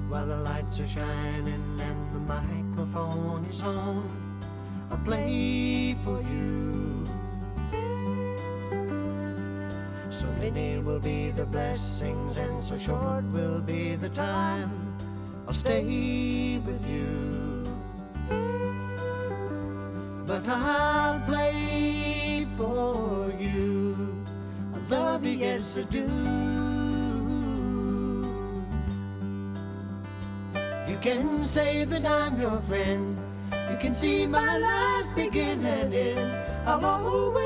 while the lights are shining and the microphone is on. I'll play for you. So many will be the blessings and so short will be the time I'll stay with you. But I'll play for you. I love you, yes I do. You can say that I'm your friend. You can see my life begin and end. I'll always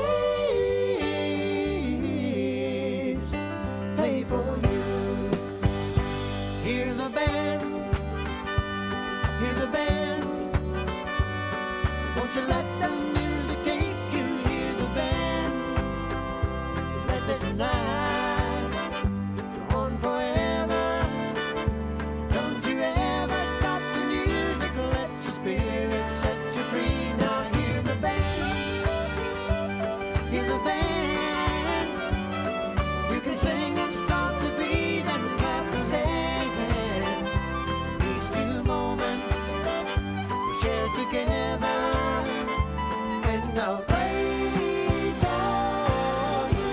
play for you. Hear the band, hear the band. Won't you let the music take you? Hear the band. Let this night go on forever. Don't you ever stop the music. Let your spirit set you free. Now hear the band. Hear the band. You can sing and stomp your feet and clap your hands. These few moments we share together. And I'll pray for you.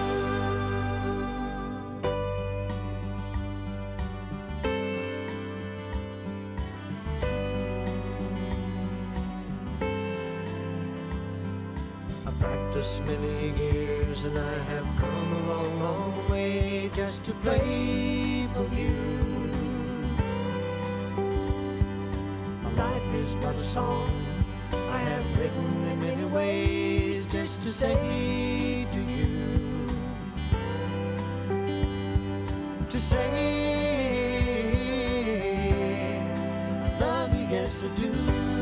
I've practiced many years and I have come a long, long way just to play for you. My life is but a song I have written in many ways just to say to you, to say I love you, yes I do.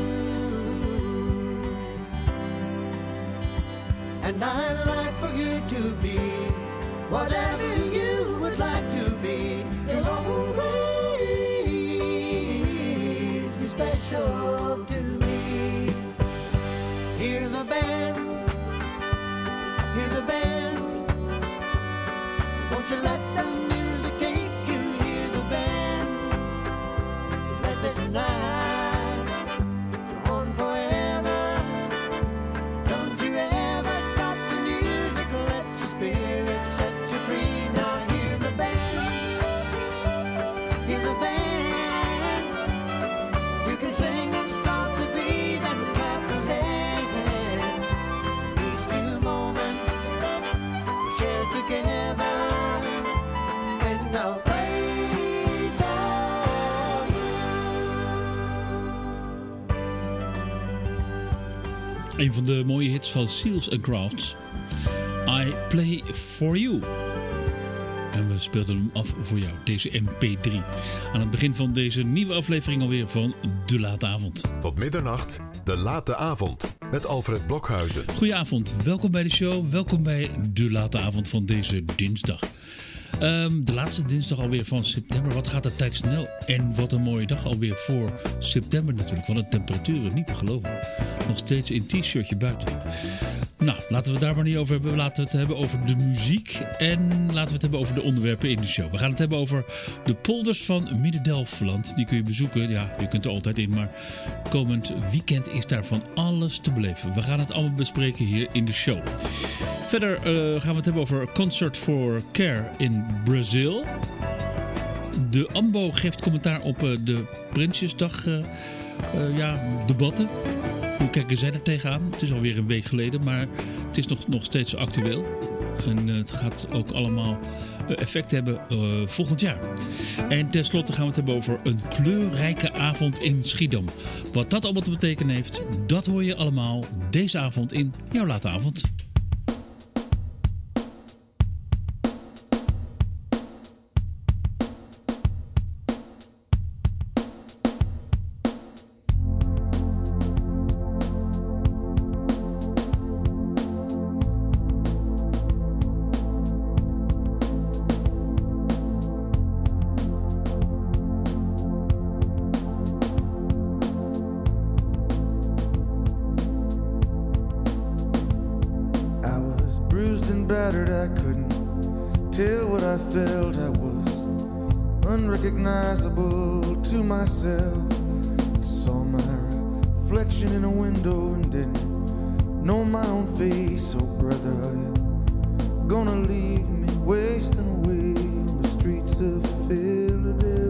And I'd like for you to be whatever you would like to be. You'll always be special to me. Hear the band, hear the band. Won't you let the music take you? Hear the band. Let this night go on forever. Don't you ever stop the music. Let your spirit set you free. Now hear the band, hear the band. You can sing and stomp your feet and clap your hands. These few moments we share together, and I'll pray for you. Een van de mooie hits van Seals and Crofts. I Play For You. En we speelden hem af voor jou, deze MP3. Aan het begin van deze nieuwe aflevering alweer van De Late Avond. Tot middernacht, De Late Avond, met Alfred Blokhuizen. Goedenavond, welkom bij de show. Welkom bij De Late Avond van deze dinsdag. De laatste dinsdag alweer van september. Wat gaat de tijd snel. En wat een mooie dag alweer voor september natuurlijk. Want de temperaturen niet te geloven. Nog steeds in t-shirtje buiten. Nou, laten we het daar maar niet over hebben. Laten we het hebben over de muziek. En laten we het hebben over de onderwerpen in de show. We gaan het hebben over de polders van Midden-Delfland. Die kun je bezoeken. Ja, je kunt er altijd in. Maar komend weekend is daar van alles te beleven. We gaan het allemaal bespreken hier in de show. Verder gaan we het hebben over Concert for Care in Brazil. De AMBO geeft commentaar op de Prinsjesdag debatten. Hoe kijken zij er tegenaan? Het is alweer een week geleden, maar het is nog steeds actueel. En het gaat ook allemaal effect hebben volgend jaar. En tenslotte gaan we het hebben over een kleurrijke avond in Schiedam. Wat dat allemaal te betekenen heeft, dat hoor je allemaal deze avond in jouw late avond. unrecognizable to myself. I saw my reflection in a window and didn't know my own face. So brother, are you gonna leave me wasting away on the streets of Philadelphia?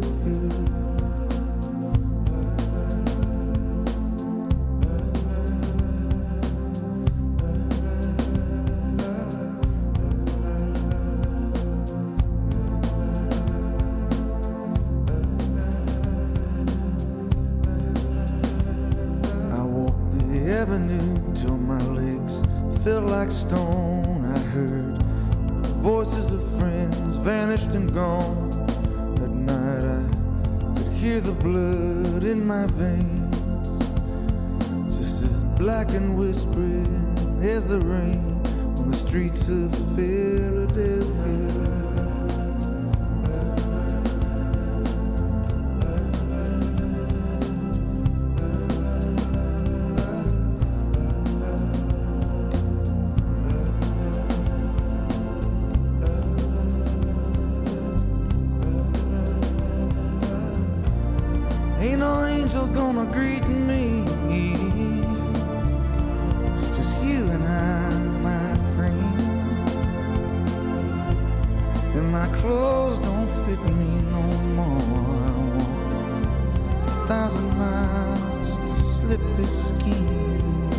Till my legs felt like stone. I heard the voices of friends vanished and gone. At night I could hear the blood in my veins, just as black and whispering as the rain on the streets of Philadelphia. Ain't no angel gonna greet me. It's just you and I, my friend. And my clothes don't fit me no more. I walk 1,000 miles just to slip this skin.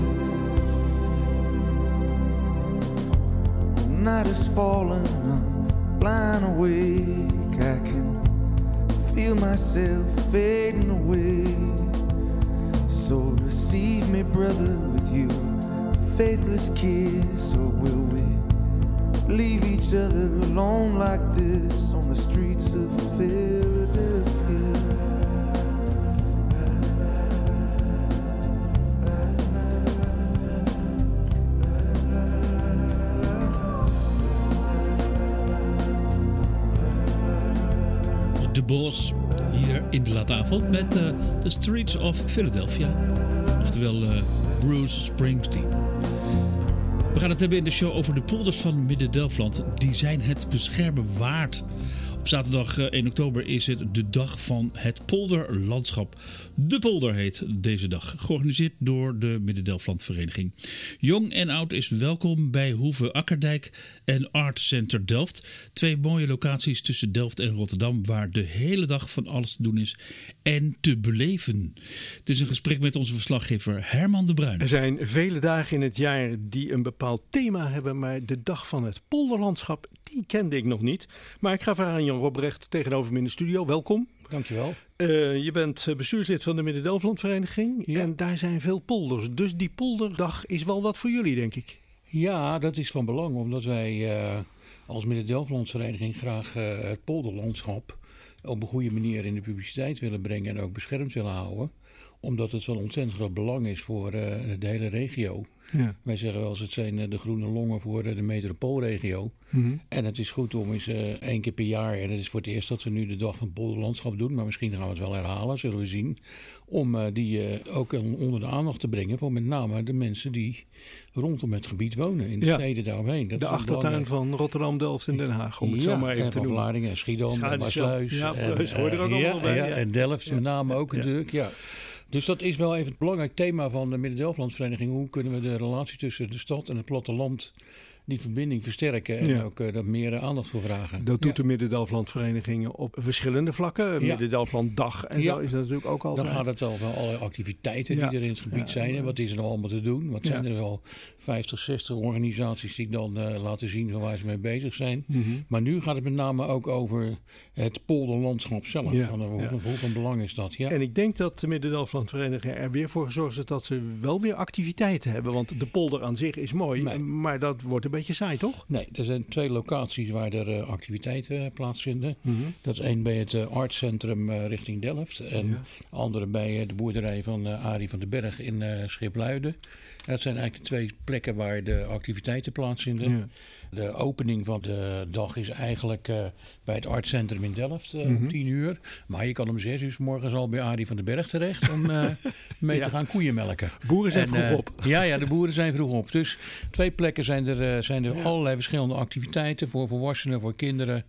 The night is falling, I'm lying awake. I can feel myself fading away. So receive me, brother, with you faithless kiss. Or will we leave each other alone like this on the streets of Philadelphia? De Boss hier in de late avond met The Streets of Philadelphia. Oftewel Bruce Springsteen. We gaan het hebben in de show over de polders van Midden-Delfland. Die zijn het beschermen waard. Op zaterdag 1 oktober is het de dag van het polderlandschap. De Polder heet deze dag. Georganiseerd door de Midden-Delfland Vereniging. Jong en oud is welkom bij Hoeve Akkerdijk en Art Center Delft. 2 mooie locaties tussen Delft en Rotterdam waar de hele dag van alles te doen is en te beleven. Het is een gesprek met onze verslaggever Herman de Bruin. Er zijn vele dagen in het jaar die een bepaald thema hebben, maar de dag van het polderlandschap, die kende ik nog niet. Maar ik ga vragen aan Jan Robrecht tegenover me in de studio. Welkom. Dankjewel. Je bent bestuurslid van de Midden-Delfland Vereniging en daar zijn veel polders. Dus die polderdag is wel wat voor jullie, denk ik. Ja, dat is van belang, omdat wij als Midden-Delfland Vereniging graag het polderlandschap op een goede manier in de publiciteit willen brengen en ook beschermd willen houden. Omdat het van ontzettend groot belang is voor de hele regio. Ja. Wij zeggen wel eens, het zijn de groene longen voor de metropoolregio. Mm-hmm. En het is goed om eens 1 keer per jaar, en het is voor het eerst dat we nu de dag van het polderlandschap doen, maar misschien gaan we het wel herhalen, zullen we zien. Om die ook onder de aandacht te brengen voor met name de mensen die rondom het gebied wonen, in de steden daaromheen. Dat de achtertuin van Rotterdam, Delft en Den Haag, om het zo maar even te noemen. Vlaardingen, Schiedam, Maasluis. Ja, Pluis hoor er ook allemaal bij. En Delft met name ook natuurlijk, ja. Dus dat is wel even het belangrijk thema van de Midden-Delfland Vereniging. Hoe kunnen we de relatie tussen de stad en het platteland, die verbinding versterken en ook daar meer aandacht voor vragen. Dat doet de Midden-Delfland Vereniging op verschillende vlakken. Midden-Delfland Dag en zo is dat natuurlijk ook altijd. Dan gaat het over alle activiteiten die er in het gebied zijn. En wat is er nou allemaal te doen? Wat zijn er al 50, 60 organisaties die dan laten zien van waar ze mee bezig zijn. Mm-hmm. Maar nu gaat het met name ook over het polderlandschap zelf. Hoe van belang is dat? Ja. En ik denk dat de Midden-Delfland Vereniging er weer voor gezorgd heeft dat ze wel weer activiteiten hebben. Want de polder aan zich is mooi, maar dat wordt een beetje saai, toch? Nee, er zijn 2 locaties waar er activiteiten plaatsvinden. Mm-hmm. Dat is één bij het artscentrum richting Delft. En de andere bij de boerderij van Arie van den Berg in Schipluiden. Dat zijn eigenlijk de 2 plekken waar de activiteiten plaatsvinden. Ja. De opening van de dag is eigenlijk bij het artscentrum in Delft om 10 uur. Maar je kan om 6 uur 's morgens al bij Arie van den Berg terecht om mee te gaan koeien melken. Boeren zijn vroeg op. Ja, de boeren zijn vroeg op. Dus 2 plekken zijn er allerlei verschillende activiteiten voor volwassenen, voor kinderen.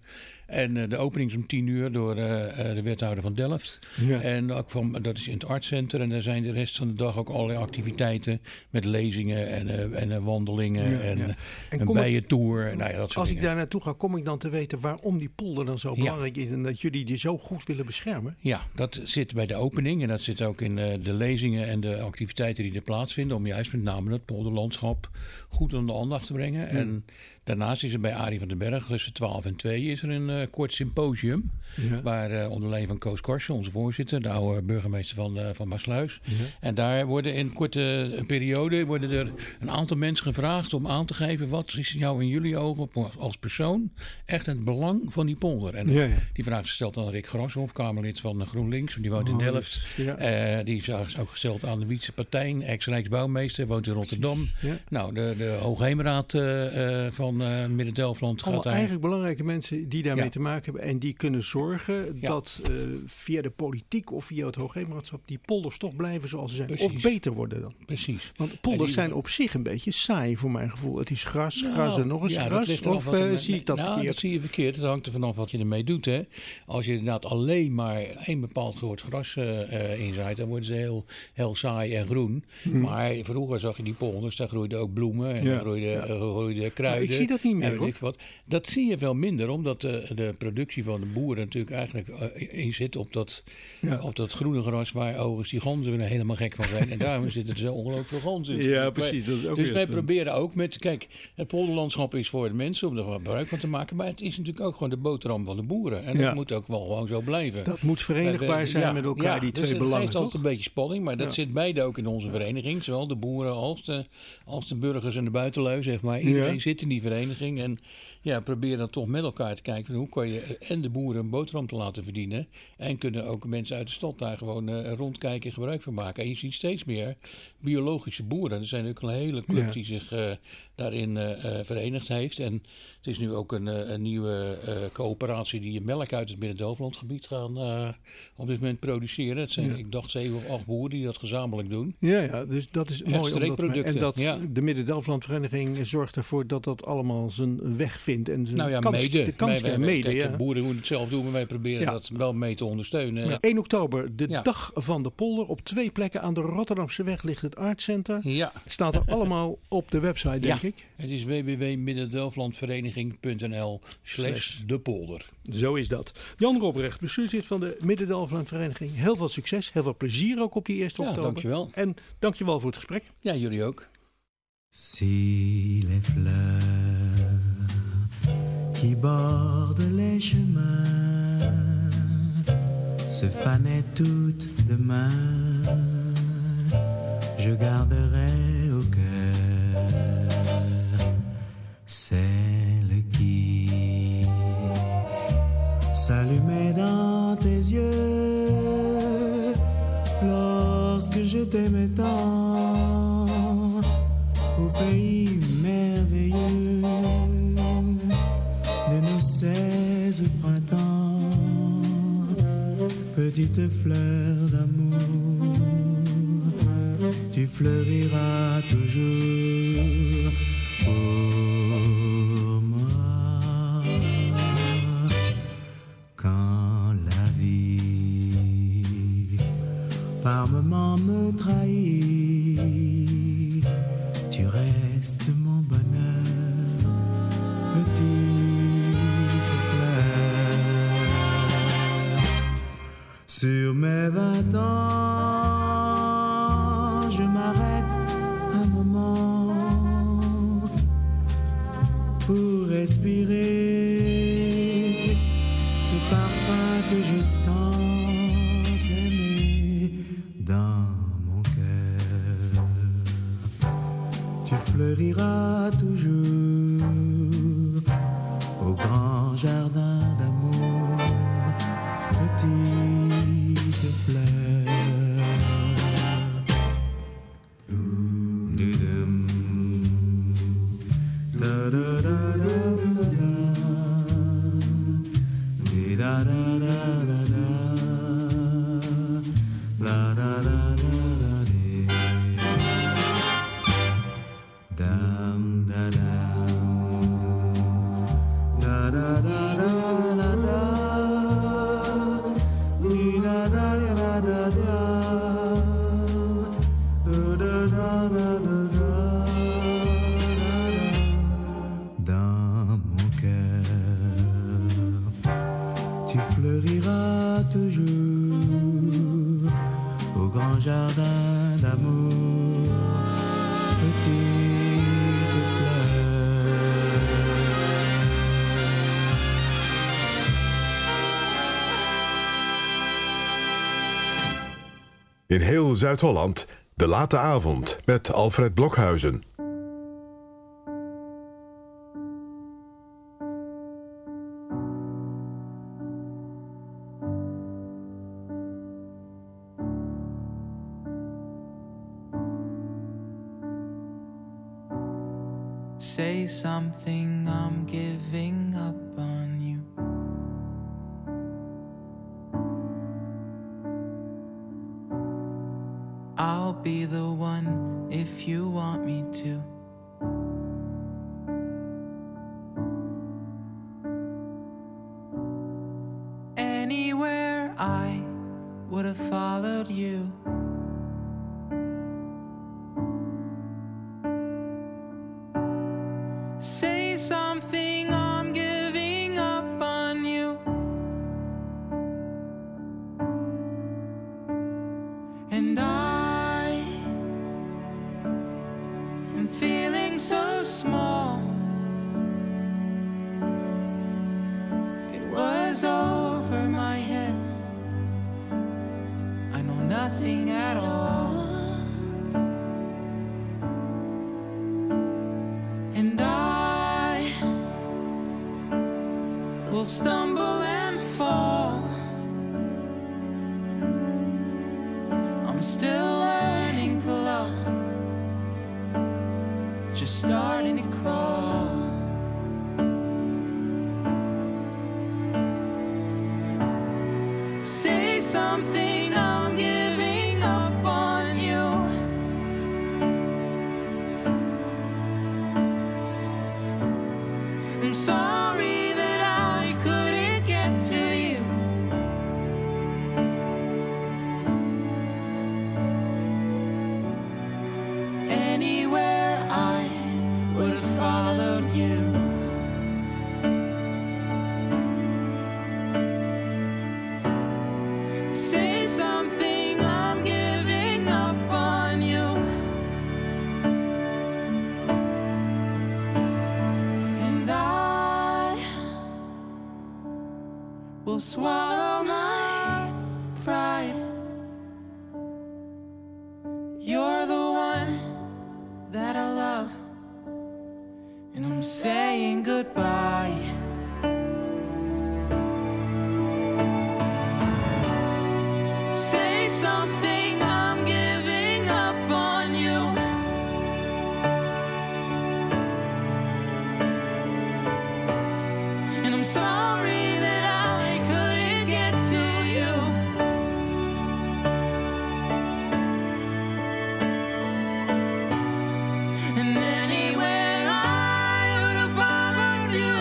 En de opening is om 10:00 door de wethouder van Delft. Ja. En ook dat is in het artscenter. En daar zijn de rest van de dag ook allerlei activiteiten met lezingen en wandelingen en een bijentour. Nou ja, dat soort Als ik dingen. daar naartoe ga, kom ik dan te weten waarom die polder dan zo belangrijk is en dat jullie die zo goed willen beschermen? Ja, dat zit bij de opening en dat zit ook in de lezingen en de activiteiten die er plaatsvinden. Om juist met name het polderlandschap goed onder de aandacht te brengen. En daarnaast is er bij Arie van den Berg tussen 12 en 2 is er een kort symposium. Ja. Waar onder leiding van Koos Korsen, onze voorzitter, de oude burgemeester van Maassluis. Ja. En daar worden in korte periode er een aantal mensen gevraagd om aan te geven wat is jou in jullie ogen als persoon echt het belang van die polder. En die vraag is gesteld aan Rick Grashoff, Kamerlid van GroenLinks, die woont in Delft. Ja. Die is ook gesteld aan de Wietse Partijn, ex-Rijksbouwmeester, woont in Rotterdam. Ja. Nou, de Hoogheemraad van Midden-Delfland gaat daar. Eigenlijk belangrijke mensen die daarmee te maken hebben en die kunnen zorgen dat via de politiek of via het Hoogheemraadschap die polders toch blijven zoals ze zijn. Precies. Of beter worden dan. Precies. Want polders zijn op zich een beetje saai voor mijn gevoel. Het is gras en nog eens gras. Of zie ik dat verkeerd? Dat zie je verkeerd. Het hangt er vanaf wat je ermee doet. Hè. Als je inderdaad alleen maar één bepaald soort gras inzaait, dan worden ze heel saai en groen. Maar vroeger zag je die polders, daar groeiden ook bloemen en daar groeiden kruiden. Ik zie dat niet meer, hoor. Dat zie je veel minder, omdat de productie van de boeren natuurlijk eigenlijk in zit op dat groene gras waar overigens die ganzen er helemaal gek van zijn. En daarom zitten er zo ongelooflijk veel ganzen in. Ja, precies. Dat is ook dus wij proberen ook kijk, het polderlandschap is voor de mensen om er gebruik van te maken, maar het is natuurlijk ook gewoon de boterham van de boeren. En dat moet ook wel gewoon zo blijven. Dat moet verenigbaar zijn met elkaar, die twee belangen, het geeft toch? altijd een beetje spanning, maar dat zit beide ook in onze vereniging. Zowel de boeren als de burgers en de buitenlui, zeg maar. Iedereen zit in die vereniging en probeer dan toch met elkaar te kijken hoe kan je en de boeren een boterham te laten verdienen en kunnen ook mensen uit de stad daar gewoon rondkijken en gebruik van maken. En je ziet steeds meer biologische boeren. Er zijn ook een hele club die zich daarin verenigd heeft. En het is nu ook een nieuwe coöperatie die melk uit het Midden-Delflandgebied gaan op dit moment produceren. Het zijn, ik dacht, 7 of 8 boeren die dat gezamenlijk doen. Ja, dus dat is mooi. De Midden-Delflandvereniging zorgt ervoor dat dat allemaal zijn weg vindt en zijn de kans mede. De boeren moeten het zelf doen, maar wij proberen dat wel mee te ondersteunen. Ja. 1 oktober, de dag van de polder. Op 2 plekken aan de Rotterdamse weg ligt het Artcenter. Ja. Het staat er allemaal op de website, denk ik. Het is www.middendelflandvereniging.nl/depolder. Zo is dat. Jan Robrecht, bestuurslid van de Midden-Delflandvereniging. Heel veel succes, heel veel plezier ook op die 1 oktober. Dankjewel. En dankjewel voor het gesprek. Ja, jullie ook. Si les fleurs qui bordent les chemins se fanaient toutes demain, je garderai au cœur celle qui s'allumait dans tes yeux lorsque je t'aimais tant au pays merveilleux de nos 16 printemps. Petite fleur d'amour, tu fleuriras toujours pour moi. Quand la vie par moments me trahit, tu restes mon bonheur, petite fleur. Sur mes 20 ans, je m'arrête un moment pour respirer ce parfum que j'ai tant aimé dans mon cœur. Tu fleuriras toujours au grand jardin d'amour, petite fleur. Dudum, da da da da da da da da da, la da da da da da. Dum da dum, da da da da da. fleuira toujours au grand jardin d'amour, petite fleur. In heel Zuid-Holland, De Late Avond met Alfred Blokhuizen. Say something, I'm giving up on you. I'll be the one if you want me to. Anywhere I would have followed you. Say something, I'm giving up on you. And I am feeling so small. It was over my head. I know nothing at all. And I will stumble and fall. I'm still learning to love, just starting to crawl. Say something, I'm giving up on you. I'm sorry that I couldn't get to you. Anywhere I would have followed you. Say something, I'm giving up on you. And I will swallow my pride. You're the one that I love, and I'm saying goodbye. Say something, I'm giving up on you. And I'm sorry that I couldn't get to you. And anywhere I would have followed you.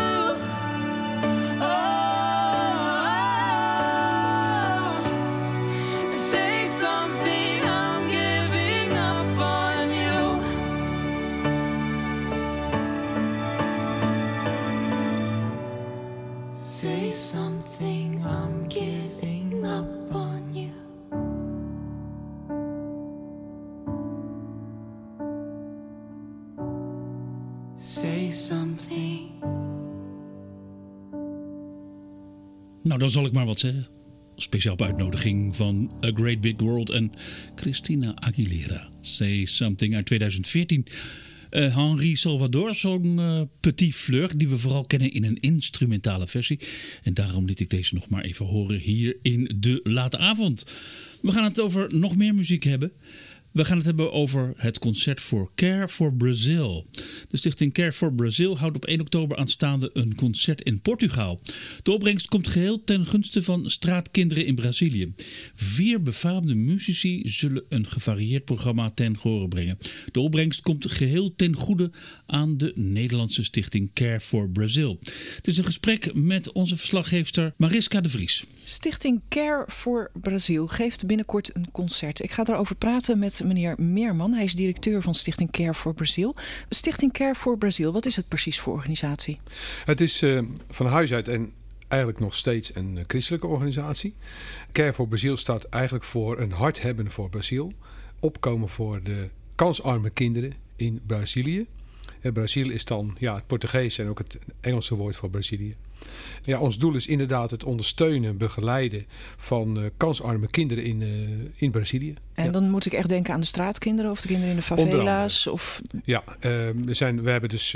Oh, say something, I'm giving up on you. Say something, I'm giving up on you. Say something. Nou, dan zal ik maar wat zeggen. Speciaal op uitnodiging van A Great Big World en Christina Aguilera. Say Something uit 2014. Henri Salvador zong Petit Fleur, die we vooral kennen in een instrumentale versie. En daarom liet ik deze nog maar even horen hier in De Late Avond. We gaan het over nog meer muziek hebben. We gaan het hebben over het concert voor Care for Brazil. De stichting Care for Brazil houdt op 1 oktober aanstaande een concert in Portugal. De opbrengst komt geheel ten gunste van straatkinderen in Brazilië. 4 befaamde muzici zullen een gevarieerd programma ten gehore brengen. De opbrengst komt geheel ten goede aan de Nederlandse stichting Care for Brazil. Het is een gesprek met onze verslaggeefster Mariska de Vries. Stichting Care for Brazil geeft binnenkort een concert. Ik ga daarover praten met meneer Meerman. Hij is directeur van Stichting Care for Brazil. Stichting Care for Brazil, wat is het precies voor organisatie? Het is van huis uit en eigenlijk nog steeds een christelijke organisatie. Care for Brazil staat eigenlijk voor een hart hebben voor Brazil. Opkomen voor de kansarme kinderen in Brazilië. Brazil is dan het Portugees en ook het Engelse woord voor Brazilië. Ja, ons doel is inderdaad het ondersteunen, begeleiden van kansarme kinderen in Brazilië. En dan moet ik echt denken aan de straatkinderen of de kinderen in de favela's? Ja, we hebben dus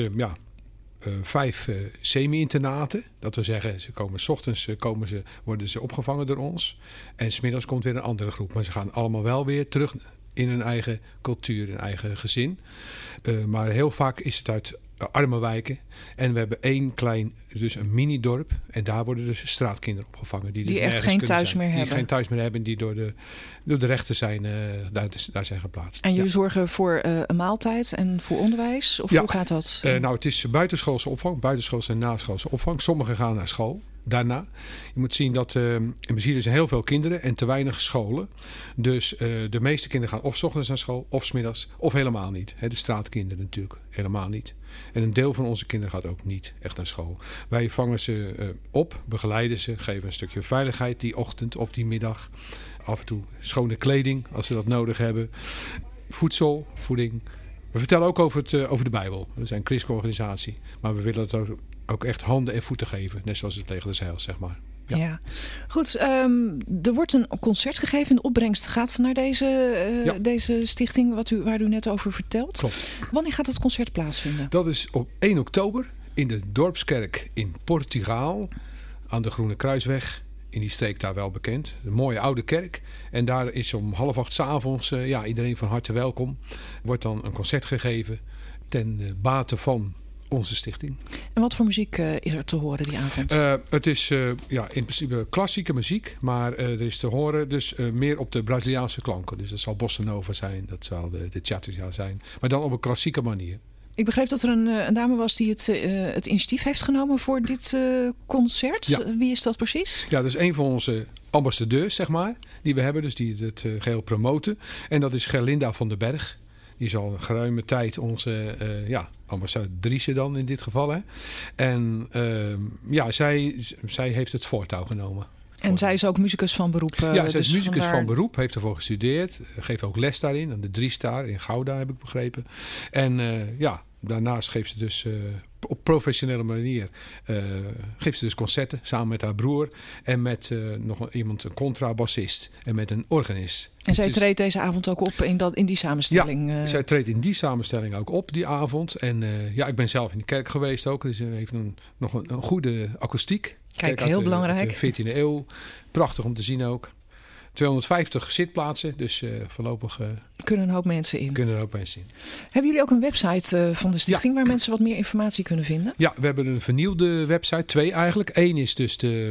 5 semi-internaten. Dat wil zeggen, ze komen 's ochtends worden ze opgevangen door ons. En 's middags komt weer een andere groep. Maar ze gaan allemaal wel weer terug in hun eigen cultuur, hun eigen gezin. Maar heel vaak is het uit arme wijken. En we hebben een mini-dorp. En daar worden dus straatkinderen opgevangen. Die echt geen thuis meer hebben. Die geen thuis meer hebben. Die door de rechter zijn, daar zijn geplaatst. En jullie zorgen voor een maaltijd en voor onderwijs? Of hoe gaat dat? Het is buitenschoolse opvang. Buitenschoolse en naschoolse opvang. Sommigen gaan naar school. Daarna. Je moet zien dat in Brazilië zijn heel veel kinderen en te weinig scholen. Dus de meeste kinderen gaan of 's ochtends naar school, of 's middags, of helemaal niet. De straatkinderen natuurlijk helemaal niet. En een deel van onze kinderen gaat ook niet echt naar school. Wij vangen ze op, begeleiden ze, geven een stukje veiligheid die ochtend of die middag. Af en toe schone kleding als ze dat nodig hebben. Voeding. We vertellen ook over de Bijbel. We zijn een christelijke organisatie, maar we willen het ook echt handen en voeten geven. Net zoals het leger des Heils, zeg maar. Ja. Goed, er wordt een concert gegeven. De opbrengst gaat naar deze stichting waar u net over vertelt. Klopt. Wanneer gaat het concert plaatsvinden? Dat is op 1 oktober in de Dorpskerk in Portugal. Aan de Groene Kruisweg. In die streek daar wel bekend. Een mooie oude kerk. En daar is om 7:30 'avonds iedereen van harte welkom. Wordt dan een concert gegeven ten bate van onze stichting. En wat voor muziek is er te horen die avond? Het is in principe klassieke muziek, maar er is te horen dus meer op de Braziliaanse klanken. Dus dat zal bossa nova zijn, dat zal de cha-cha zijn, maar dan op een klassieke manier. Ik begreep dat er een dame was die het initiatief heeft genomen voor dit concert. Ja. Wie is dat precies? Ja, dat is een van onze ambassadeurs, zeg maar, die we hebben, dus die het geheel promoten. En dat is Gerlinda van den Berg. Die is al een geruime tijd onze ambassadrice dan in dit geval. Hè. En zij heeft het voortouw genomen. En zij is ook muzikus van beroep? Ja, zij is muzikus van beroep. Heeft ervoor gestudeerd. Geeft ook les daarin. Aan de 3-star in Gouda heb ik begrepen. En daarnaast geeft ze dus op professionele manier geeft ze dus concerten samen met haar broer. En met nog iemand, een contrabassist. En met een organist. En zij treedt deze avond ook op in die samenstelling? Ja, zij treedt in die samenstelling ook op die avond. En ik ben zelf in de kerk geweest ook. Dus heeft nog een goede akoestiek. Kijk, heel belangrijk. Uit de 14e eeuw. Prachtig om te zien ook. 250 zitplaatsen, dus voorlopig kunnen een hoop mensen in. Hebben jullie ook een website van de stichting waar mensen wat meer informatie kunnen vinden? Ja, we hebben een vernieuwde website, 2 eigenlijk. 1 is dus de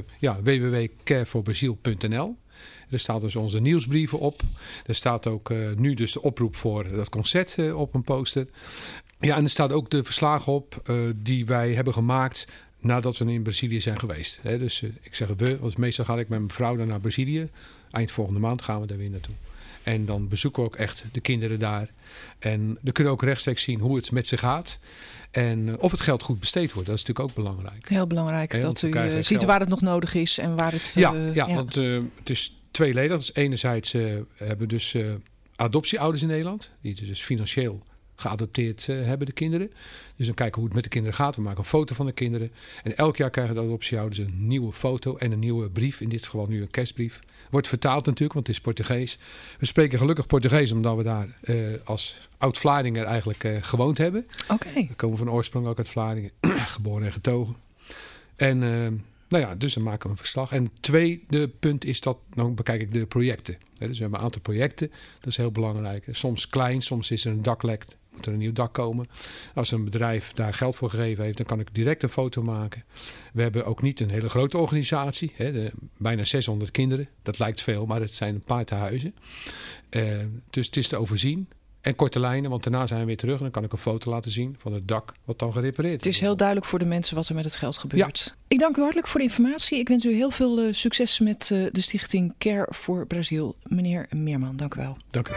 www.careforbrazil.nl. Er staan dus onze nieuwsbrieven op. Er staat ook nu dus de oproep voor dat concert op een poster. Ja, en er staat ook de verslagen op die wij hebben gemaakt nadat we in Brazilië zijn geweest. Dus ik zeg we, want meestal ga ik met mijn vrouw dan naar Brazilië. Eind volgende maand gaan we daar weer naartoe. En dan bezoeken we ook echt de kinderen daar. En dan kunnen we ook rechtstreeks zien hoe het met ze gaat. En of het geld goed besteed wordt. Dat is natuurlijk ook belangrijk. Heel belangrijk dat u ziet waar het nog nodig is en waar het... Want het is tweeledig. Dus enerzijds hebben dus adoptieouders in Nederland. Die dus financieel geadopteerd hebben, de kinderen. Dus dan kijken hoe het met de kinderen gaat. We maken een foto van de kinderen. En elk jaar krijgen de adoptieouders een nieuwe foto en een nieuwe brief. In dit geval nu een kerstbrief. Wordt vertaald natuurlijk, want het is Portugees. We spreken gelukkig Portugees, omdat we daar als oud-Vlaardinger eigenlijk gewoond hebben. Oké. We komen van oorsprong ook uit Vlaardingen. Geboren en getogen. En dus dan maken we een verslag. En het tweede punt is dat, dan bekijk ik de projecten. Dus we hebben een aantal projecten. Dat is heel belangrijk. Soms klein, soms is er een daklek. Moet er een nieuw dak komen. Als een bedrijf daar geld voor gegeven heeft, dan kan ik direct een foto maken. We hebben ook niet een hele grote organisatie. Bijna 600 kinderen. Dat lijkt veel, maar het zijn een paar tehuizen. Dus het is te overzien. En korte lijnen, want daarna zijn we weer terug. En dan kan ik een foto laten zien van het dak wat dan gerepareerd is. Het is heel duidelijk voor de mensen wat er met het geld gebeurt. Ja. Ik dank u hartelijk voor de informatie. Ik wens u heel veel succes met de stichting Care for Brazil. Meneer Meerman, dank u wel. Dank u.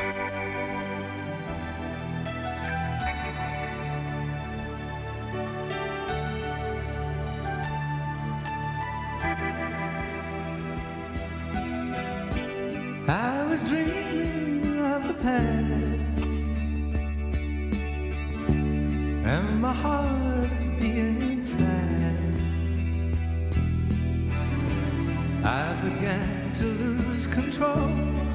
was dreaming of the past, and my heart being fast. I began to lose control.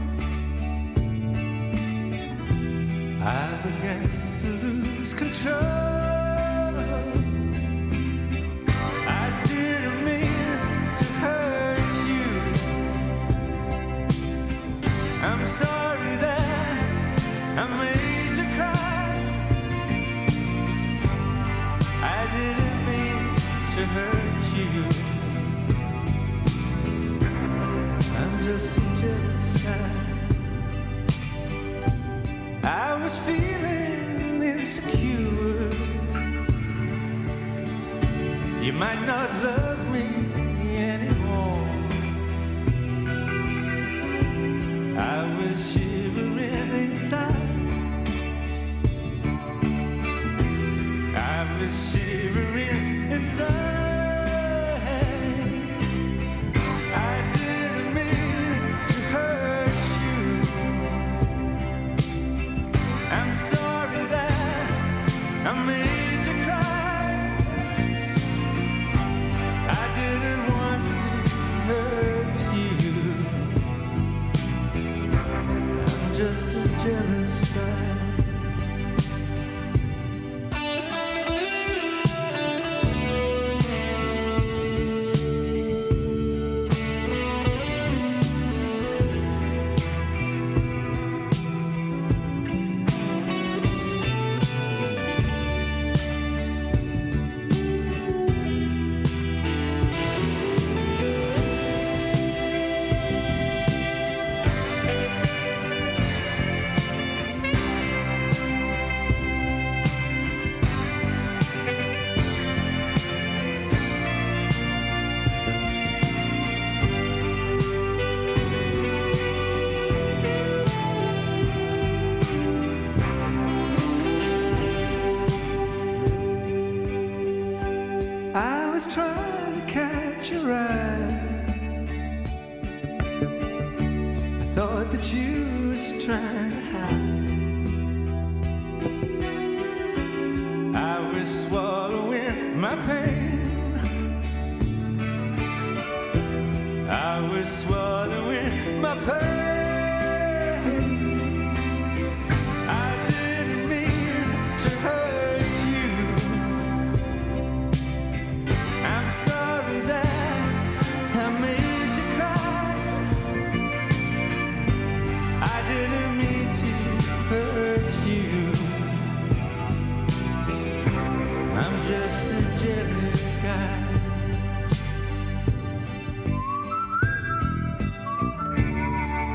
I began to lose control. I didn't mean to hurt you. I'm sorry that I made you cry. I didn't mean to hurt you. I'm just a jealous guy. I was feeling insecure. You might not love me anymore. I was shivering inside. I was shivering inside. I didn't mean to hurt you. I'm sorry that I made you cry. I didn't want to hurt you. I'm just a jealous guy. I was trying to catch your eye. I thought that you was trying to hide. I was swallowing my pain. I was swallowing my pain. I didn't mean to hurt you. I'm sorry that I made you cry. I didn't mean to hurt you. I'm just a jealous guy.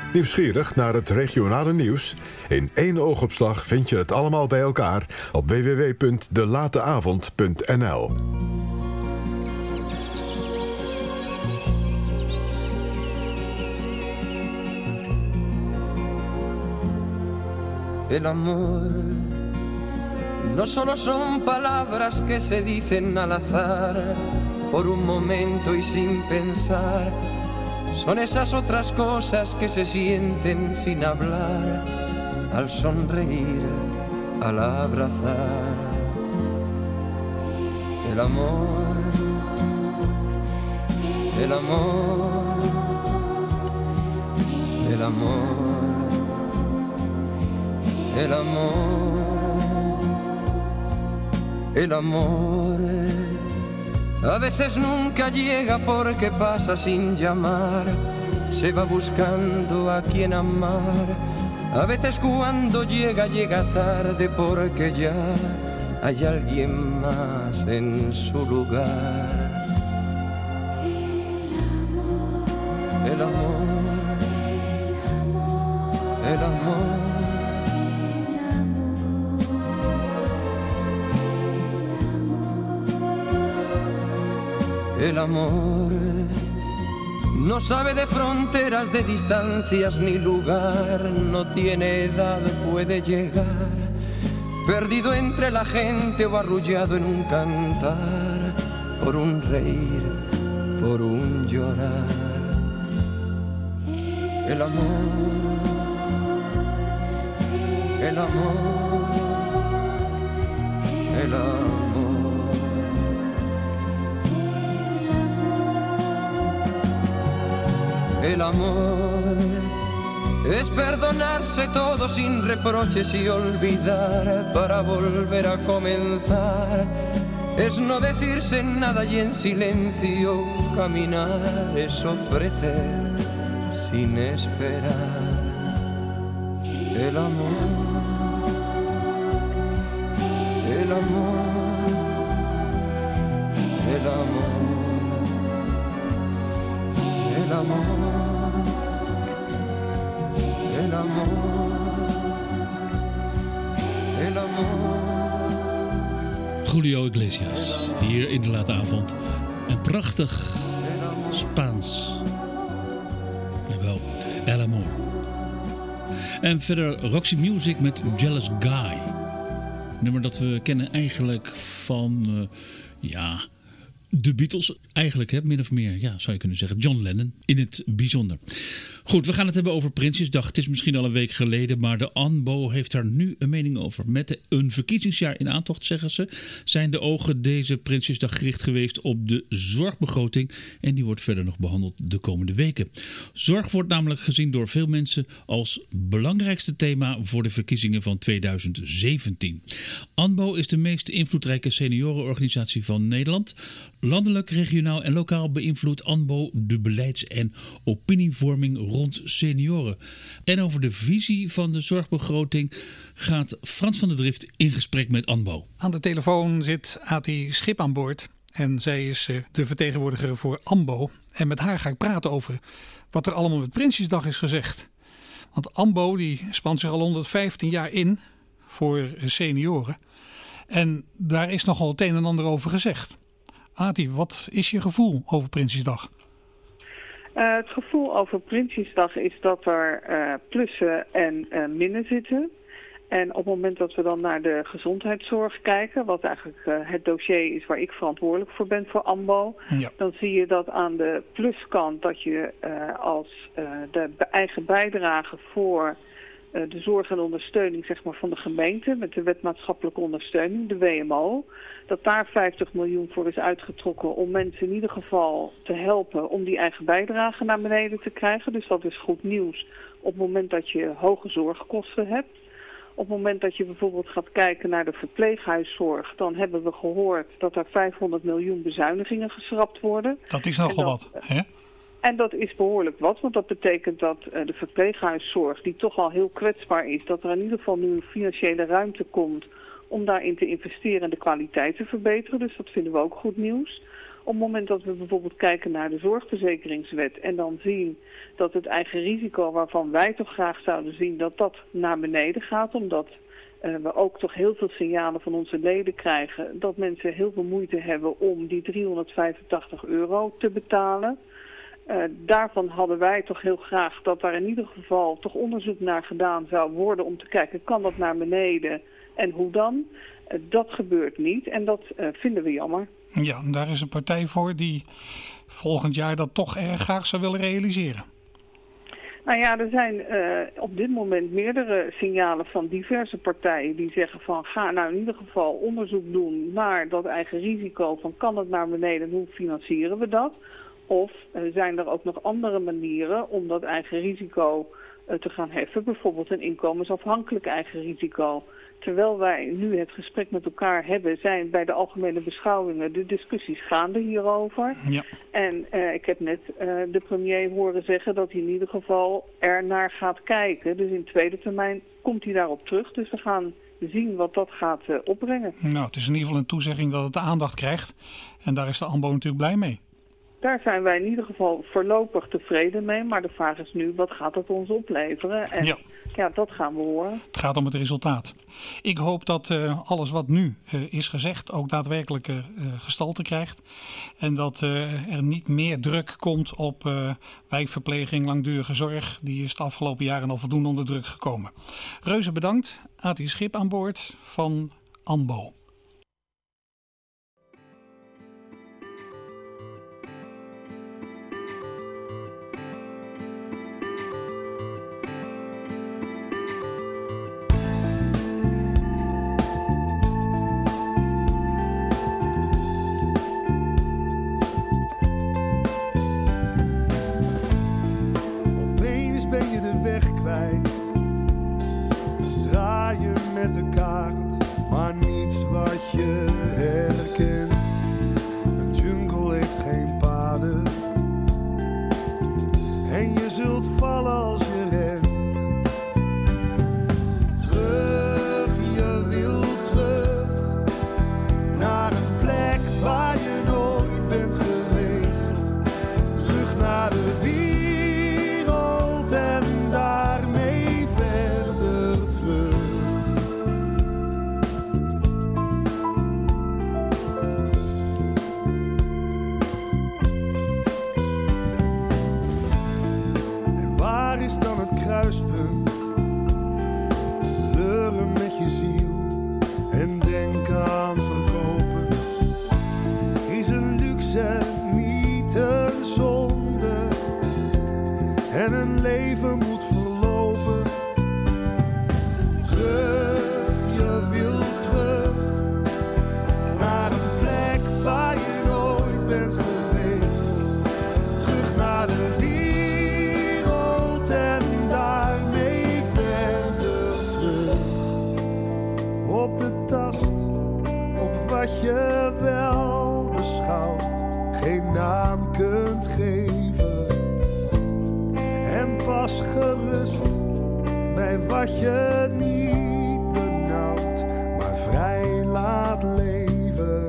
Nieuwsgierig naar het regionale nieuws? In 1 oogopslag vind je het allemaal bij elkaar op www.delateavond.nl. El amor no solo son palabras que se dicen al azar, por un momento y sin pensar. Son esas otras cosas que se sienten sin hablar, al sonreír, al abrazar. El amor, el amor, el amor. El amor, el amor, a veces nunca llega porque pasa sin llamar, se va buscando a quien amar, a veces cuando llega, llega tarde porque ya hay alguien más en su lugar. El amor, el amor. El amor no sabe de fronteras, de distancias ni lugar, no tiene edad, puede llegar, perdido entre la gente o arrullado en un cantar, por un reír, por un llorar. El amor, el amor, el amor. El amor es perdonarse todo sin reproches y olvidar para volver a comenzar. Es no decirse nada y en silencio caminar. Es ofrecer sin esperar. El amor, el amor, el amor. El amor, el amor, el amor. Julio Iglesias, hier in de late avond. Een prachtig Spaans. Jawel, El Amor. En verder Roxy Music met Jealous Guy. Nummer dat we kennen eigenlijk van, de Beatles eigenlijk, hè, min of meer, ja, zou je kunnen zeggen. John Lennon in het bijzonder. Goed, we gaan het hebben over Prinsjesdag. Het is misschien al een week geleden, maar de ANBO heeft daar nu een mening over. Met een verkiezingsjaar in aantocht, zeggen ze, zijn de ogen deze Prinsjesdag gericht geweest op de zorgbegroting. En die wordt verder nog behandeld de komende weken. Zorg wordt namelijk gezien door veel mensen als belangrijkste thema voor de verkiezingen van 2017. ANBO is de meest invloedrijke seniorenorganisatie van Nederland. Landelijk, regionaal en lokaal beïnvloedt ANBO de beleids- en opinievorming rond senioren. En over de visie van de zorgbegroting gaat Frans van der Drift in gesprek met ANBO. Aan de telefoon zit Ati Schip aan boord en zij is de vertegenwoordiger voor ANBO. En met haar ga ik praten over wat er allemaal met Prinsjesdag is gezegd. Want ANBO die spant zich al 115 jaar in voor senioren. En daar is nogal het een en ander over gezegd. Ati, wat is je gevoel over Prinsjesdag? Het gevoel over Prinsjesdag is dat er plussen en minnen zitten. En op het moment dat we dan naar de gezondheidszorg kijken, wat eigenlijk het dossier is waar ik verantwoordelijk voor ben voor ANBO, dan zie je dat aan de pluskant dat je als de eigen bijdrage voor de zorg en ondersteuning, zeg maar, van de gemeente met de wet maatschappelijke ondersteuning, de WMO, dat daar 50 miljoen voor is uitgetrokken om mensen in ieder geval te helpen om die eigen bijdrage naar beneden te krijgen. Dus dat is goed nieuws op het moment dat je hoge zorgkosten hebt. Op het moment dat je bijvoorbeeld gaat kijken naar de verpleeghuiszorg, dan hebben we gehoord dat er 500 miljoen bezuinigingen geschrapt worden. Dat is nogal wat, hè? En dat is behoorlijk wat, want dat betekent dat de verpleeghuiszorg, die toch al heel kwetsbaar is, dat er in ieder geval nu financiële ruimte komt om daarin te investeren en de kwaliteit te verbeteren. Dus dat vinden we ook goed nieuws. Op Op het moment dat we bijvoorbeeld kijken naar de zorgverzekeringswet en dan zien dat het eigen risico waarvan wij toch graag zouden zien dat dat naar beneden gaat, omdat we ook toch heel veel signalen van onze leden krijgen dat mensen heel veel moeite hebben om die €385 te betalen. Daarvan hadden wij toch heel graag dat daar in ieder geval toch onderzoek naar gedaan zou worden om te kijken, kan dat naar beneden en hoe dan? Dat gebeurt niet en dat vinden we jammer. Ja, en daar is een partij voor die volgend jaar dat toch erg graag zou willen realiseren. Nou ja, er zijn op dit moment meerdere signalen van diverse partijen die zeggen van ga nou in ieder geval onderzoek doen naar dat eigen risico van kan het naar beneden en hoe financieren we dat? Of zijn er ook nog andere manieren om dat eigen risico te gaan heffen, bijvoorbeeld een inkomensafhankelijk eigen risico. Terwijl wij nu het gesprek met elkaar hebben, zijn bij de algemene beschouwingen de discussies gaande hierover. Ja. En ik heb net de premier horen zeggen dat hij in ieder geval er naar gaat kijken. Dus in tweede termijn komt hij daarop terug. Dus we gaan zien wat dat gaat opbrengen. Nou, het is in ieder geval een toezegging dat het de aandacht krijgt. En daar is de AMBO natuurlijk blij mee. Daar zijn wij in ieder geval voorlopig tevreden mee. Maar de vraag is nu, wat gaat het ons opleveren? En ja, dat gaan we horen. Het gaat om het resultaat. Ik hoop dat alles wat nu is gezegd ook daadwerkelijk gestalte krijgt. En dat er niet meer druk komt op wijkverpleging, langdurige zorg. Die is de afgelopen jaren al voldoende onder druk gekomen. Reuze bedankt. Ati Schip aan boord van AMBO. Ben je de weg kwijt? Draai je met de kaart, maar niets wat je herkent. Een jungle heeft geen paden en je zult vallen als je rent. Terug, je wilt terug naar een plek waar je nooit bent geweest. Terug naar de wereld. En daarmee verder terug. En waar is dan het kruispunt? Leuren met je ziel en denk aan verkopen. Is een luxe niet een zonde? En een leven moet verlopen. Terug, je wilt terug naar een plek waar je nooit bent geweest. Terug naar de wereld en daarmee verder terug. Op de tast, op wat je wel beschouwt, geen naam kunt geven. En pas gerust bij wat je niet benauwt, maar vrij laat leven.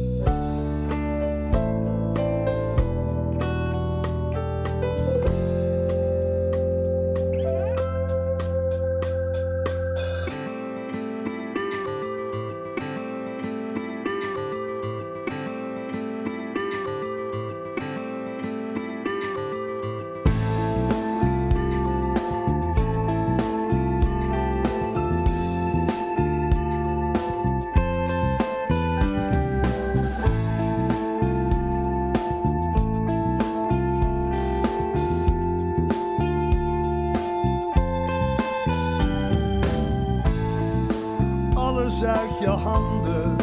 Alles uit je handen,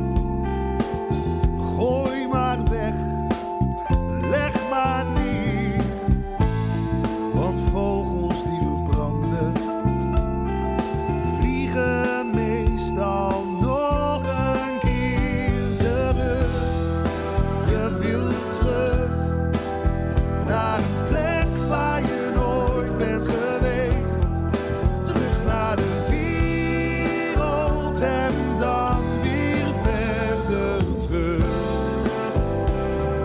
gooi maar weg, leg maar neer, want vogels die verbranden, vliegen meestal nog een keer terug. Je wilt terug naar een plek waar je nooit bent geweest, terug naar de en dan weer verder terug.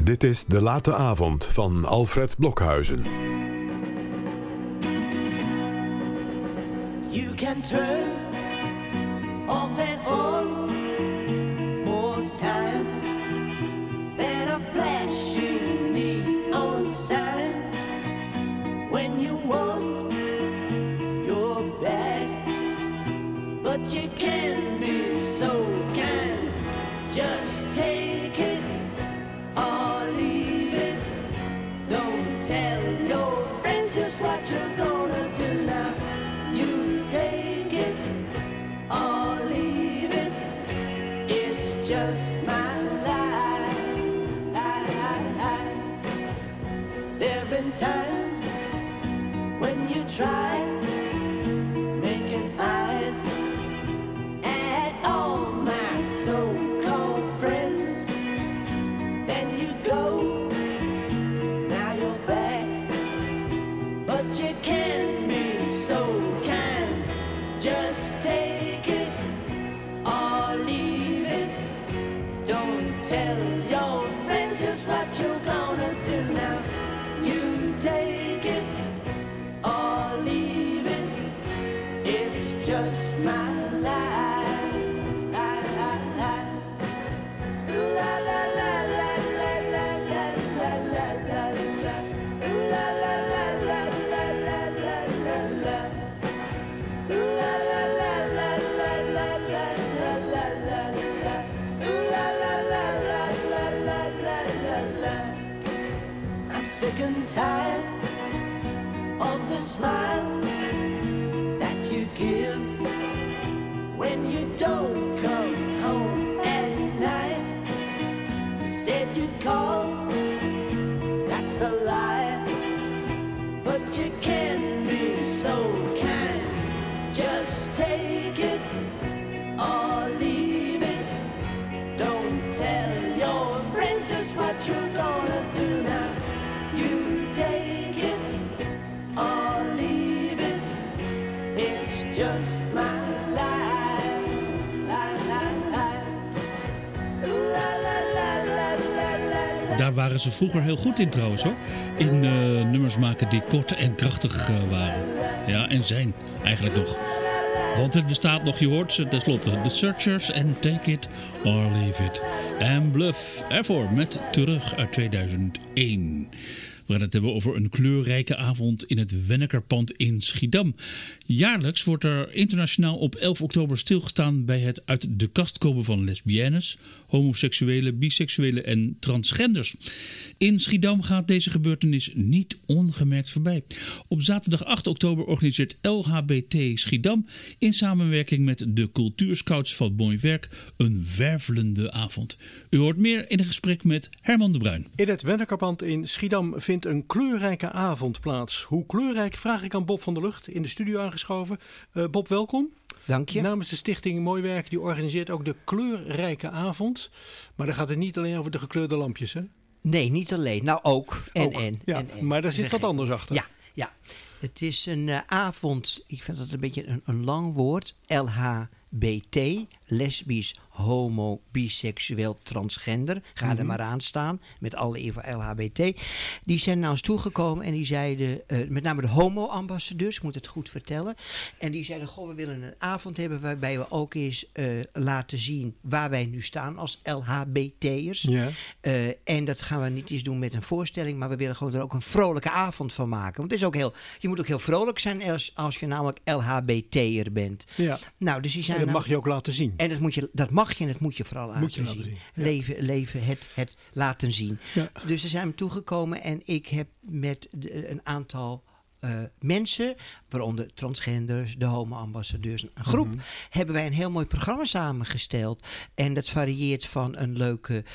Dit is De Late Avond van Alfred Blokhuizen. You can turn off and on more times than a flashing neon sign when you want your back, but you can be so kind. Just take it or leave it. Don't tell your friends just what you're gonna do now. You take it or leave it. It's just my life. There've been times when you try making eyes at all my so-called friends. Then you go, now you're back, but you can be so kind. Just take it or leave it. Don't tell your friends just what you're gonna do now. You take it or leave it. It's just my life. Ooh la la la la la la la la la la la. Ooh la la la la la la la la la. Ooh la la la la la la la la la la la. Ooh la la la la la la la la la. I'm sick and tired of the smile that you give when you don't come home at night. You said you'd call, that's a lie, but you can be so kind. Just take it or leave it. Don't tell your friends just what you're gonna do now. You take it or leave it. It's just my life. Ooh la la la la la la. Daar waren ze vroeger heel goed in trouwens hoor. In nummers maken die kort en krachtig waren. Ja, en zijn eigenlijk nog. Want het bestaat nog, je hoort ze tenslotte. The Searchers en Take It or Leave It. En Bluff ervoor met Terug uit 2001. We gaan het hebben over een kleurrijke avond in het Wennekerpand in Schiedam. Jaarlijks wordt er internationaal op 11 oktober stilgestaan bij het uit de kast komen van lesbiennes, homoseksuelen, biseksuelen en transgenders. In Schiedam gaat deze gebeurtenis niet ongemerkt voorbij. Op zaterdag 8 oktober organiseert LHBT Schiedam in samenwerking met de Cultuurscouts van Mooi Werk een wervelende avond. U hoort meer in een gesprek met Herman de Bruin. In het Wennekerpand in Schiedam vindt een kleurrijke avond plaats. Hoe kleurrijk vraag ik aan Bob van der Lucht in de studio aangeschoven. Bob, welkom. Dank je. Namens de stichting Mooi Werk, die organiseert ook de kleurrijke avond. Maar dan gaat het niet alleen over de gekleurde lampjes, hè? Nee, niet alleen. Nou ook. En. Maar daar zit wat anders achter. Ja. Het is een avond, ik vind dat een beetje een lang woord. LHBT, lesbisch, homo, biseksueel, transgender. Ga er maar aan staan, met alle eer voor LHBT. Die zijn naar ons toegekomen en die zeiden, met name de homo-ambassadeurs, ik moet het goed vertellen. En die zeiden, goh, we willen een avond hebben waarbij we ook eens laten zien waar wij nu staan als LHBT'ers. Ja. En dat gaan we niet eens doen met een voorstelling, maar we willen gewoon er ook een vrolijke avond van maken. Want het is ook je moet ook heel vrolijk zijn als je namelijk LHBT'er bent. Ja. Nou, dus die zijn en dat mag je ook laten zien. En dat mag je en dat moet je vooral laten zien. Ja. Leven het laten zien. Ja. Dus ze zijn me toegekomen en ik heb met een aantal mensen, waaronder transgenders, de homo-ambassadeurs, een groep, hebben wij een heel mooi programma samengesteld. En dat varieert van een leuke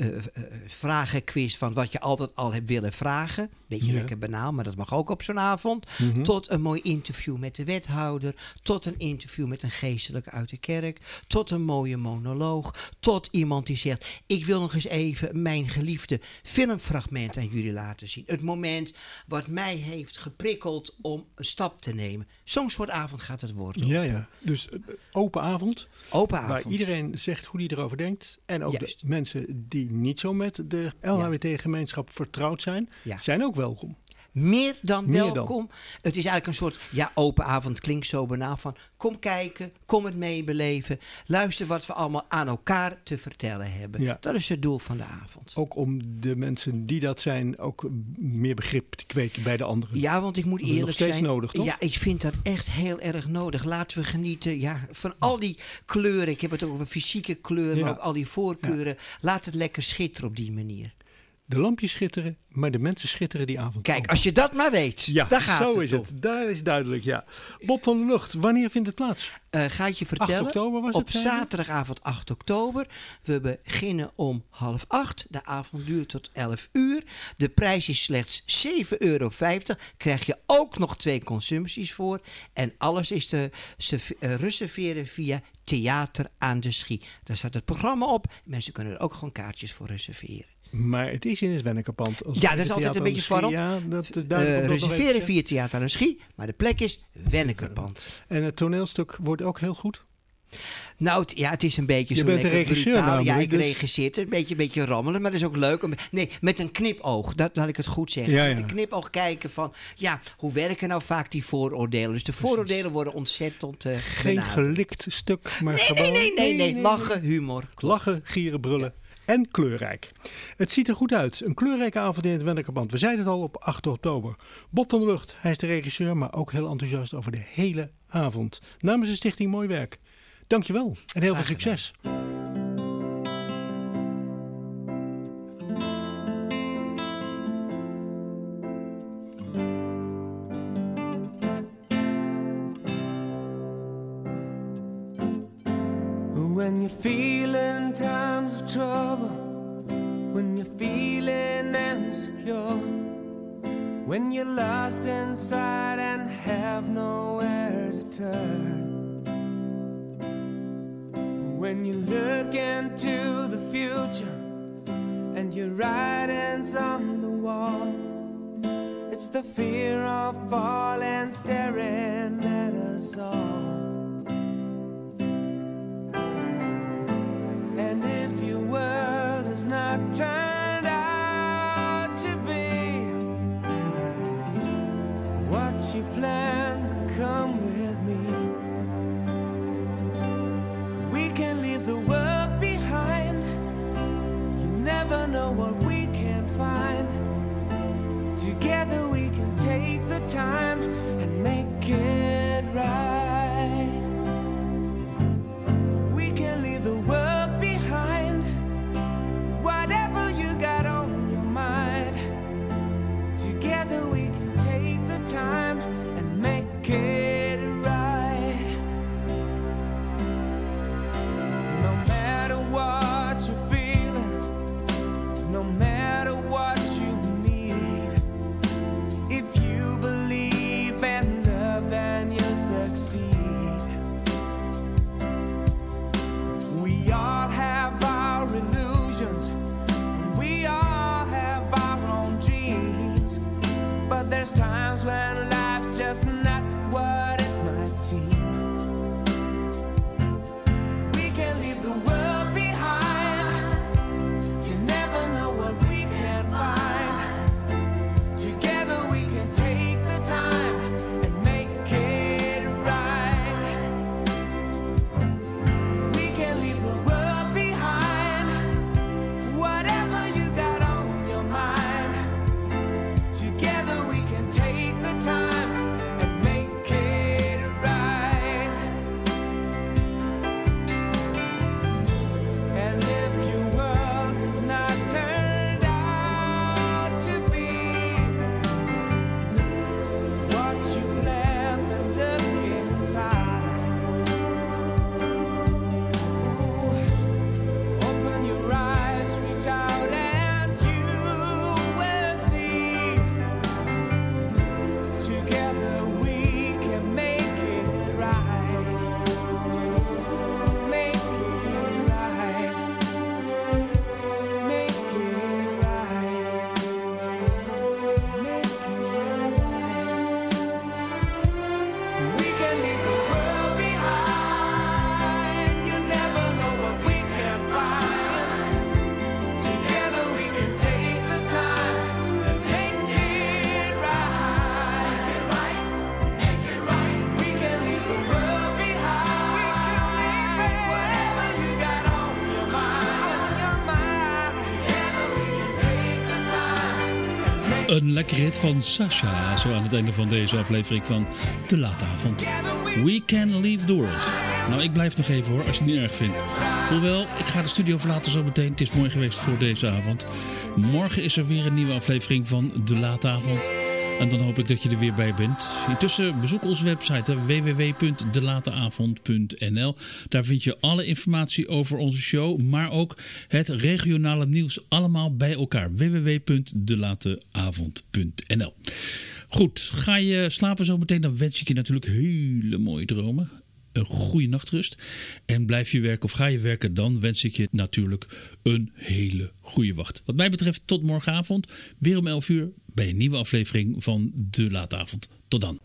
vragenquiz van wat je altijd al hebt willen vragen. Beetje lekker banaal, maar dat mag ook op zo'n avond. Tot een mooi interview met de wethouder. Tot een interview met een geestelijke uit de kerk. Tot een mooie monoloog. Tot iemand die zegt, ik wil nog eens even mijn geliefde filmfragment aan jullie laten zien. Het moment wat mij heeft geprikkeld prikkelt om een stap te nemen. Zo'n soort avond gaat het worden. Ja. Dus open avond. Open avond. Waar iedereen zegt hoe hij erover denkt. En ook de mensen die niet zo met de LHBT-gemeenschap vertrouwd zijn, zijn ook welkom. Meer dan welkom. Het is eigenlijk een soort, open avond klinkt zo banaal van, kom kijken, kom het meebeleven. Luister wat we allemaal aan elkaar te vertellen hebben. Ja. Dat is het doel van de avond. Ook om de mensen die dat zijn ook meer begrip te kweken bij de anderen. Ja, want ik moet eerlijk zijn. Dat is nog steeds nodig, toch? Ja, ik vind dat echt heel erg nodig. Laten we genieten van al die kleuren. Ik heb het ook over fysieke kleuren, maar ook al die voorkeuren. Ja. Laat het lekker schitteren op die manier. De lampjes schitteren, maar de mensen schitteren die avond. Kijk, als je dat maar weet, daar gaat het zo is het. Daar is duidelijk, ja. Bob van der Lucht, wanneer vindt het plaats? Ga ik je vertellen. 8 oktober was het? Op zaterdagavond 8 oktober. We beginnen om 7:30. De avond duurt tot 11 uur. De prijs is slechts €7,50. Krijg je ook nog 2 consumpties voor. En alles is te reserveren via Theater aan de Schie. Daar staat het programma op. Mensen kunnen er ook gewoon kaartjes voor reserveren. Maar het is in het Wennekerpand. Ja, dat is altijd een beetje voorop. Ja, dat is duidelijk. Reserveren via Theater aan de Schie, maar de plek is Wennekerpand. En het toneelstuk wordt ook heel goed? Nou, het is een beetje zo lekker brutaal. Je bent de regisseur namelijk. Ja, ik regisseer het. Een beetje rammelen, maar dat is ook leuk. Met een knipoog, dat laat ik het goed zeggen. Met een knipoog kijken van, hoe werken nou vaak die vooroordelen? Dus de vooroordelen worden ontzettend geen gelikt stuk, maar Nee. Lachen, humor. Klopt. Lachen, gieren, brullen. En kleurrijk. Het ziet er goed uit. Een kleurrijke avond in het Wennekerpand. We zeiden het al op 8 oktober. Bob van der Lucht, hij is de regisseur, maar ook heel enthousiast over de hele avond. Namens de Stichting Mooi Werk. Dankjewel en heel veel succes. When you're feeling times of trouble, when you're feeling insecure, when you're lost inside and have nowhere to turn, when you look into the future and your writing's on the wall, it's the fear of falling staring at us all. And if your world is not turned out to be what you planned, then come with me. We can leave the world behind. You never know what we can find. Together we can take the time and make it right. We can leave the world behind. Whatever you got on your mind, together we can take the time and make it right. No matter what you're feeling, no matter what you need, if you believe Een lekker hit van Sasha, zo aan het einde van deze aflevering van De Late Avond. We Can Leave the World. Nou, ik blijf nog even hoor, als je het niet erg vindt. Hoewel, ik ga de studio verlaten zo meteen. Het is mooi geweest voor deze avond. Morgen is er weer een nieuwe aflevering van De Late Avond. En dan hoop ik dat je er weer bij bent. Intussen bezoek onze website www.delateavond.nl. Daar vind je alle informatie over onze show, maar ook het regionale nieuws allemaal bij elkaar. www.delateavond.nl. Goed, ga je slapen zo meteen, dan wens ik je natuurlijk hele mooie dromen. Een goede nachtrust. En blijf je werken of ga je werken, dan wens ik je natuurlijk een hele goede wacht. Wat mij betreft tot morgenavond, weer om 11 uur bij een nieuwe aflevering van De Late Avond. Tot dan.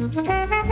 Thank you.